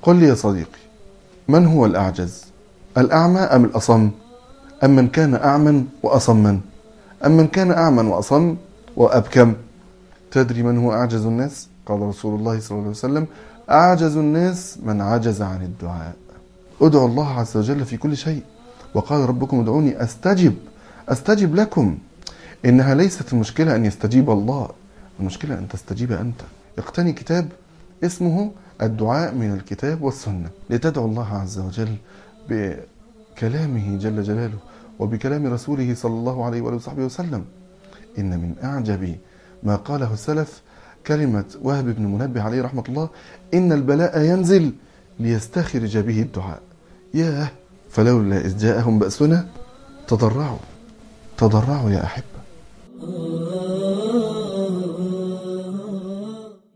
قل لي يا صديقي، من هو الأعجز؟ الأعمى أم الأصم؟ أم من كان أعمى وأصما؟ أم من كان أعمى وأصم وأبكم؟ تدري من هو أعجز الناس؟ قال رسول الله صلى الله عليه وسلم: أعجز الناس من عجز عن الدعاء. ادعوا الله عز وجل في كل شيء، وقال ربكم ادعوني أستجب لكم. إنها ليست المشكلة أن يستجيب الله، المشكلة أن تستجيب أنت. اقتني كتاب اسمه الدعاء من الكتاب والسنة، لتدعو الله عز وجل بكلامه جل جلاله وبكلام رسوله صلى الله عليه وآله وصحبه وسلم. إن من أعجب ما قاله السلف كلمة وهب بن منبه عليه رحمة الله: إن البلاء ينزل ليستخرج به الدعاء. ياه، فلولا إذ جاءهم بأسنا تضرعوا يا أحبة.